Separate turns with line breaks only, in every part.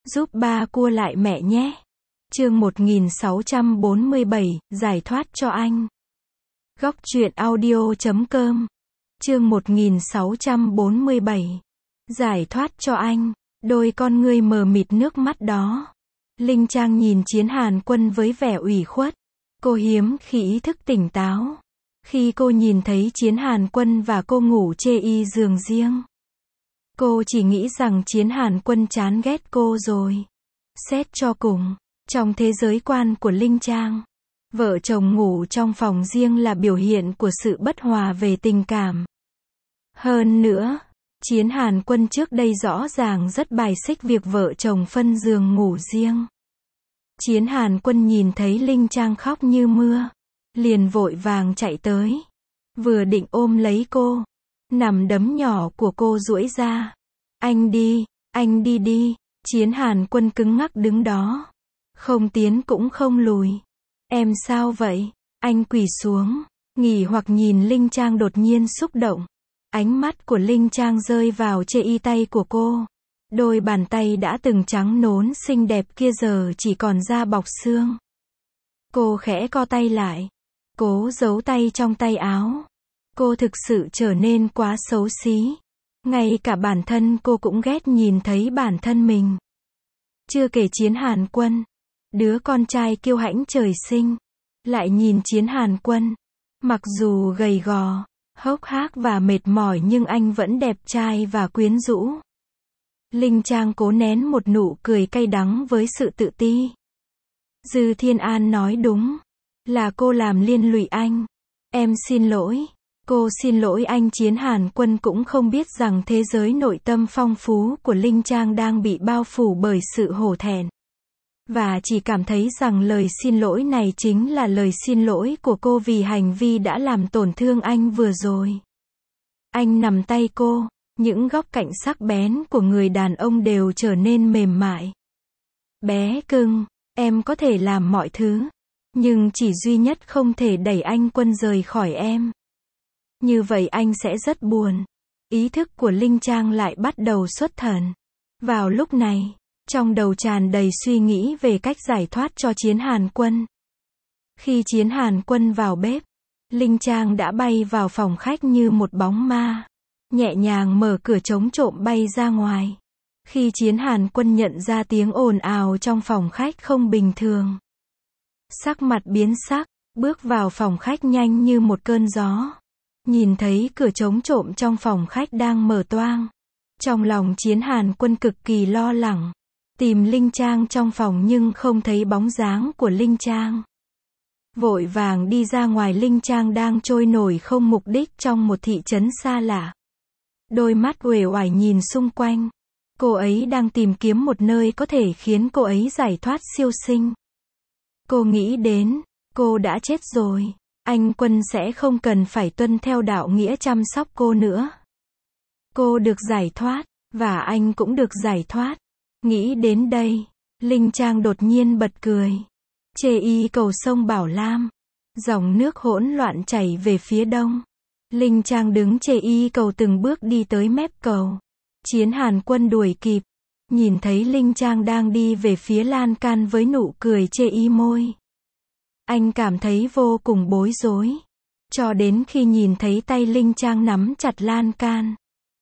Giúp ba cua lại mẹ nhé. Chương 1647, giải thoát cho anh. Góc truyện audio.com. Chương 1647, giải thoát cho anh. Đôi con ngươi mờ mịt nước mắt đó. Linh Trang nhìn Chiến Hàn Quân với vẻ ủy khuất. Cô hiếm khi ý thức tỉnh táo. Khi cô nhìn thấy Chiến Hàn Quân và cô ngủ chê y giường riêng, cô chỉ nghĩ rằng Chiến Hàn Quân chán ghét cô rồi. Xét cho cùng, trong thế giới quan của Linh Trang, vợ chồng ngủ trong phòng riêng là biểu hiện của sự bất hòa về tình cảm. Hơn nữa, Chiến Hàn Quân trước đây rõ ràng rất bài xích việc vợ chồng phân giường ngủ riêng. Chiến Hàn Quân nhìn thấy Linh Trang khóc như mưa, liền vội vàng chạy tới. Vừa định ôm lấy cô, nắm đấm nhỏ của cô duỗi ra. Anh đi đi. Chiến Hàn Quân cứng ngắc đứng đó, không tiến cũng không lùi. Em sao vậy? Anh quỳ xuống, nghỉ hoặc nhìn Linh Trang đột nhiên xúc động. Ánh mắt của Linh Trang rơi vào chê y tay của cô. Đôi bàn tay đã từng trắng nón xinh đẹp kia giờ chỉ còn da bọc xương. Cô khẽ co tay lại, cố giấu tay trong tay áo. Cô thực sự trở nên quá xấu xí. Ngay cả bản thân cô cũng ghét nhìn thấy bản thân mình. Chưa kể Chiến Hàn Quân, đứa con trai kiêu hãnh trời sinh, lại nhìn Chiến Hàn Quân. Mặc dù gầy gò, hốc hác và mệt mỏi nhưng anh vẫn đẹp trai và quyến rũ. Linh Trang cố nén một nụ cười cay đắng với sự tự ti. Dư Thiên An nói đúng, là cô làm liên lụy anh. Em xin lỗi. Cô xin lỗi anh. Chiến Hàn Quân cũng không biết rằng thế giới nội tâm phong phú của Linh Trang đang bị bao phủ bởi sự hổ thẹn. Và chỉ cảm thấy rằng lời xin lỗi này chính là lời xin lỗi của cô vì hành vi đã làm tổn thương anh vừa rồi. Anh nắm tay cô, những góc cạnh sắc bén của người đàn ông đều trở nên mềm mại. Bé cưng, em có thể làm mọi thứ, nhưng chỉ duy nhất không thể đẩy anh Quân rời khỏi em. Như vậy anh sẽ rất buồn. Ý thức của Linh Trang lại bắt đầu xuất thần. Vào lúc này, trong đầu tràn đầy suy nghĩ về cách giải thoát cho Chiến Hàn Quân. Khi Chiến Hàn Quân vào bếp, Linh Trang đã bay vào phòng khách như một bóng ma, nhẹ nhàng mở cửa chống trộm bay ra ngoài. Khi Chiến Hàn Quân nhận ra tiếng ồn ào trong phòng khách không bình thường, sắc mặt biến sắc, bước vào phòng khách nhanh như một cơn gió. Nhìn thấy cửa chống trộm trong phòng khách đang mở toang, trong lòng Chiến Hàn Quân cực kỳ lo lắng. Tìm Linh Trang trong phòng nhưng không thấy bóng dáng của Linh Trang. Vội vàng đi ra ngoài. Linh Trang đang trôi nổi không mục đích trong một thị trấn xa lạ. Đôi mắt uể oải nhìn xung quanh. Cô ấy đang tìm kiếm một nơi có thể khiến cô ấy giải thoát siêu sinh. Cô nghĩ đến, cô đã chết rồi, anh Quân sẽ không cần phải tuân theo đạo nghĩa chăm sóc cô nữa. Cô được giải thoát, và anh cũng được giải thoát. Nghĩ đến đây, Linh Trang đột nhiên bật cười. Chê y cầu sông Bảo Lam, dòng nước hỗn loạn chảy về phía đông. Linh Trang đứng chê y cầu từng bước đi tới mép cầu. Chiến Hàn Quân đuổi kịp, nhìn thấy Linh Trang đang đi về phía lan can với nụ cười chê y môi. Anh cảm thấy vô cùng bối rối, cho đến khi nhìn thấy tay Linh Trang nắm chặt lan can.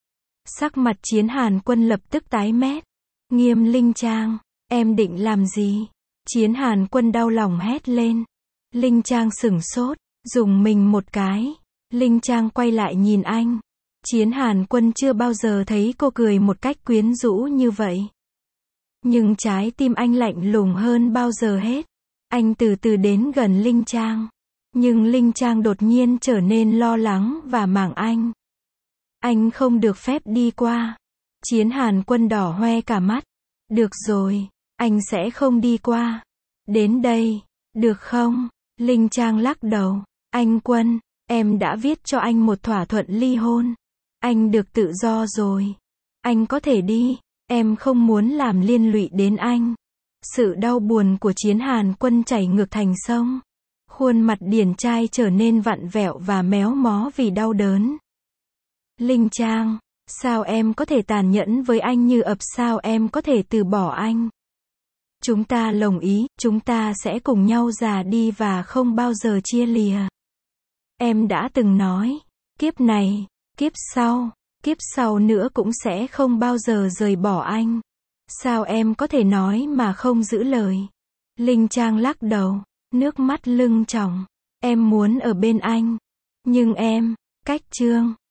Sắc mặt Chiến Hàn Quân lập tức tái mét. Nghiêm Linh Trang, em định làm gì? Chiến Hàn Quân đau lòng hét lên. Linh Trang sửng sốt, dùng mình một cái. Linh Trang quay lại nhìn anh. Chiến Hàn Quân chưa bao giờ thấy cô cười một cách quyến rũ như vậy. Nhưng trái tim anh lạnh lùng hơn bao giờ hết. Anh từ từ đến gần Linh Trang. Nhưng Linh Trang đột nhiên trở nên lo lắng và mảng anh. Anh không được phép đi qua. Chiến Hàn Quân đỏ hoe cả mắt. Được rồi, anh sẽ không đi qua. Đến đây, được không? Linh Trang lắc đầu. Anh Quân, em đã viết cho anh một thỏa thuận ly hôn. Anh được tự do rồi. Anh có thể đi. Em không muốn làm liên lụy đến anh. Sự đau buồn của Chiến Hàn Quân chảy ngược thành sông. Khuôn mặt điển trai trở nên vặn vẹo và méo mó vì đau đớn. Linh Trang, sao em có thể tàn nhẫn với anh như ập? Sao em có thể từ bỏ anh? Chúng ta đồng ý, chúng ta sẽ cùng nhau già đi và không bao giờ chia lìa. Em đã từng nói, kiếp này, kiếp sau nữa cũng sẽ không bao giờ rời bỏ anh. Sao em có thể nói mà không giữ lời? Linh Trang lắc đầu, nước mắt lưng tròng. Em muốn ở bên anh. Nhưng em, cách Trương.